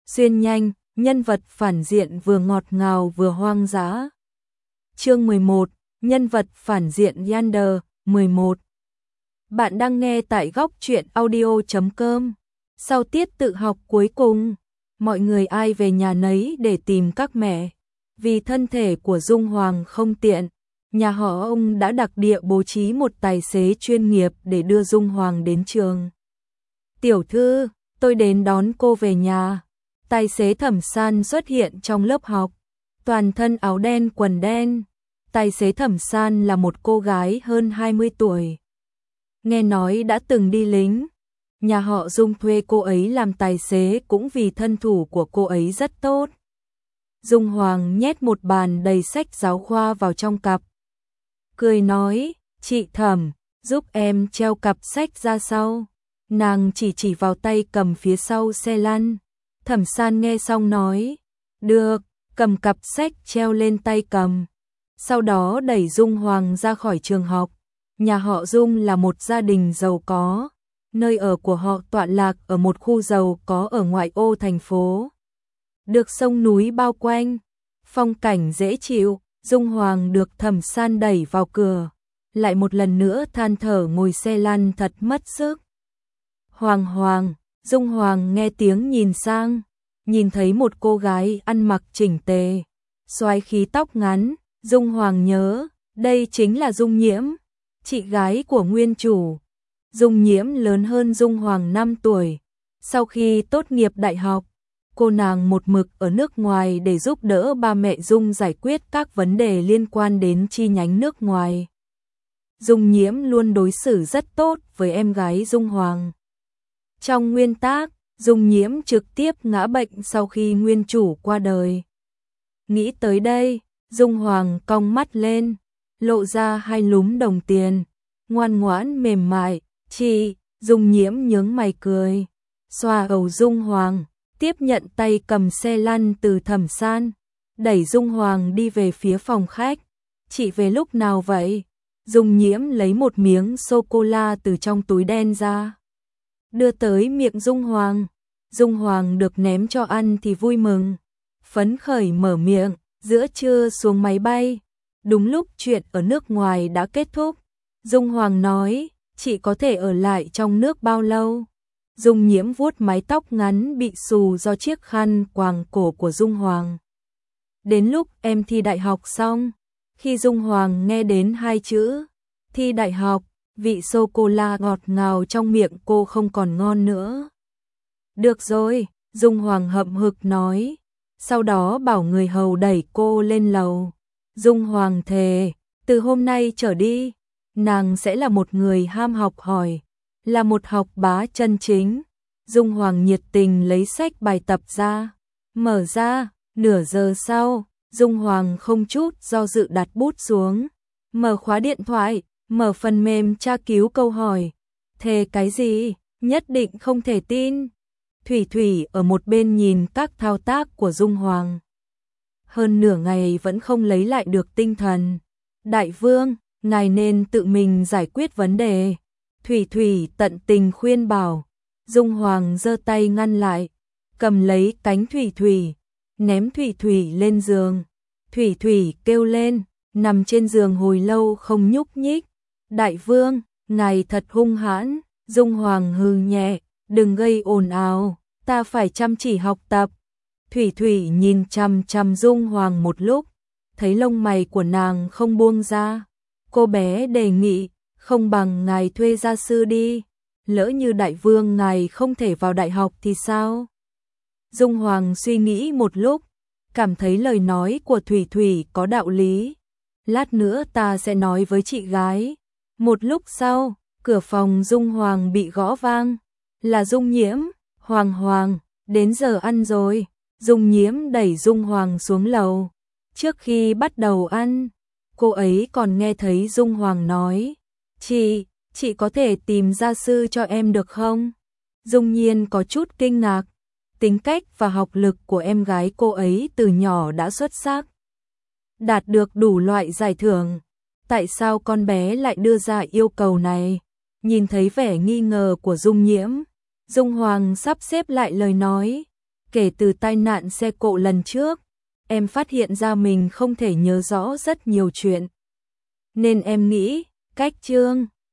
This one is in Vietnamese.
xuyên nhanh, nhân vật phản diện vừa ngọt ngào vừa hoang dã. Chương 11, nhân vật phản diện Yander, 11. Bạn đang nghe tại góc truyện audio.com. Sau tiết tự học cuối cùng, mọi người ai về nhà nấy để tìm các mẹ. Vì thân thể của Dung Hoàng không tiện, nhà họ ông đã đặc địa bố trí một tài xế chuyên nghiệp để đưa Dung Hoàng đến trường. Tiểu thư, tôi đến đón cô về nhà. Tài xế Thẩm San xuất hiện trong lớp học, toàn thân áo đen quần đen. Tài xế Thẩm San là một cô gái hơn 20 tuổi. Nghe nói đã từng đi lính. Nhà họ Dung thuê cô ấy làm tài xế cũng vì thân thủ của cô ấy rất tốt. Dung Hoàng nhét một bàn đầy sách giáo khoa vào trong cặp. Cười nói, chị Thẩm, giúp em treo cặp sách ra sau. Nàng chỉ vào tay cầm phía sau xe lăn. Thẩm San nghe xong nói, được, cầm cặp sách treo lên tay cầm. Sau đó đẩy Dung Hoàng ra khỏi trường học. Nhà họ Dung là một gia đình giàu có. Nơi ở của họ tọa lạc ở một khu giàu có ở ngoại ô thành phố. Được sông núi bao quanh, phong cảnh dễ chịu. Dung Hoàng được Thẩm San đẩy vào cửa, lại một lần nữa than thở ngồi xe lăn thật mất sức. Hoàng, Dung Hoàng nghe tiếng nhìn sang, nhìn thấy một cô gái ăn mặc chỉnh tề, xoái khí tóc ngắn. Dung Hoàng nhớ, đây chính là Dung Nhiễm, chị gái của nguyên chủ. Dung Nhiễm lớn hơn Dung Hoàng 5 tuổi. Sau khi tốt nghiệp đại học, cô nàng một mực ở nước ngoài để giúp đỡ ba mẹ Dung giải quyết các vấn đề liên quan đến chi nhánh nước ngoài. Dung Nhiễm luôn đối xử rất tốt với em gái Dung Hoàng. Trong nguyên tác, Dung Nhiễm trực tiếp ngã bệnh sau khi nguyên chủ qua đời. Nghĩ tới đây, Dung Hoàng cong mắt lên, lộ ra hai lúm đồng tiền, ngoan ngoãn mềm mại. Chị, Dung Nhiễm nhướng mày cười, xoa đầu Dung Hoàng, tiếp nhận tay cầm xe lăn từ Thẩm San, đẩy Dung Hoàng đi về phía phòng khách. Chị về lúc nào vậy? Dung Nhiễm lấy một miếng sô-cô-la từ trong túi đen ra, đưa tới miệng Dung Hoàng. Dung Hoàng được ném cho ăn thì vui mừng, phấn khởi mở miệng, giữa trưa xuống máy bay. Đúng lúc chuyện ở nước ngoài đã kết thúc, Dung Hoàng nói, chị có thể ở lại trong nước bao lâu? Dung Nhiễm vuốt mái tóc ngắn bị xù do chiếc khăn quàng cổ của Dung Hoàng. Đến lúc em thi đại học xong. Khi Dung Hoàng nghe đến hai chữ thi đại học, vị sô-cô-la ngọt ngào trong miệng cô không còn ngon nữa. Được rồi, Dung Hoàng hậm hực nói, sau đó bảo người hầu đẩy cô lên lầu. Dung Hoàng thề, từ hôm nay trở đi, nàng sẽ là một người ham học hỏi, là một học bá chân chính. Dung Hoàng nhiệt tình lấy sách bài tập ra, mở ra. Nửa giờ sau, Dung Hoàng không chút do dự đặt bút xuống, mở khóa điện thoại, mở phần mềm tra cứu câu hỏi. Thề cái gì? Nhất định không thể tin. Thủy Thủy ở một bên nhìn các thao tác của Dung Hoàng. Hơn nửa ngày vẫn không lấy lại được tinh thần. Đại vương, ngài nên tự mình giải quyết vấn đề. Thủy Thủy tận tình khuyên bảo. Dung Hoàng giơ tay ngăn lại, cầm lấy cánh Thủy Thủy, ném Thủy Thủy lên giường. Thủy Thủy kêu lên, nằm trên giường hồi lâu không nhúc nhích. Đại vương, ngài thật hung hãn. Dung Hoàng hừ nhẹ, đừng gây ồn ào, ta phải chăm chỉ học tập. Thủy Thủy nhìn chằm chằm Dung Hoàng một lúc, thấy lông mày của nàng không buông ra. Cô bé đề nghị, không bằng ngài thuê gia sư đi, lỡ như đại vương ngài không thể vào đại học thì sao? Dung Hoàng suy nghĩ một lúc, cảm thấy lời nói của Thủy Thủy có đạo lý. Lát nữa ta sẽ nói với chị gái. Một lúc sau, cửa phòng Dung Hoàng bị gõ vang. Là Dung Nhiễm. Hoàng, đến giờ ăn rồi. Dung Nhiễm đẩy Dung Hoàng xuống lầu. Trước khi bắt đầu ăn, cô ấy còn nghe thấy Dung Hoàng nói, chị có thể tìm gia sư cho em được không? Dung Nhiên có chút kinh ngạc. Tính cách và học lực của em gái cô ấy từ nhỏ đã xuất sắc, đạt được đủ loại giải thưởng. Tại sao con bé lại đưa ra yêu cầu này? Nhìn thấy vẻ nghi ngờ của Dung Nhiễm, Dung Hoàng sắp xếp lại lời nói. Kể từ tai nạn xe cộ lần trước, em phát hiện ra mình không thể nhớ rõ rất nhiều chuyện. Nên em nghĩ, cách Trương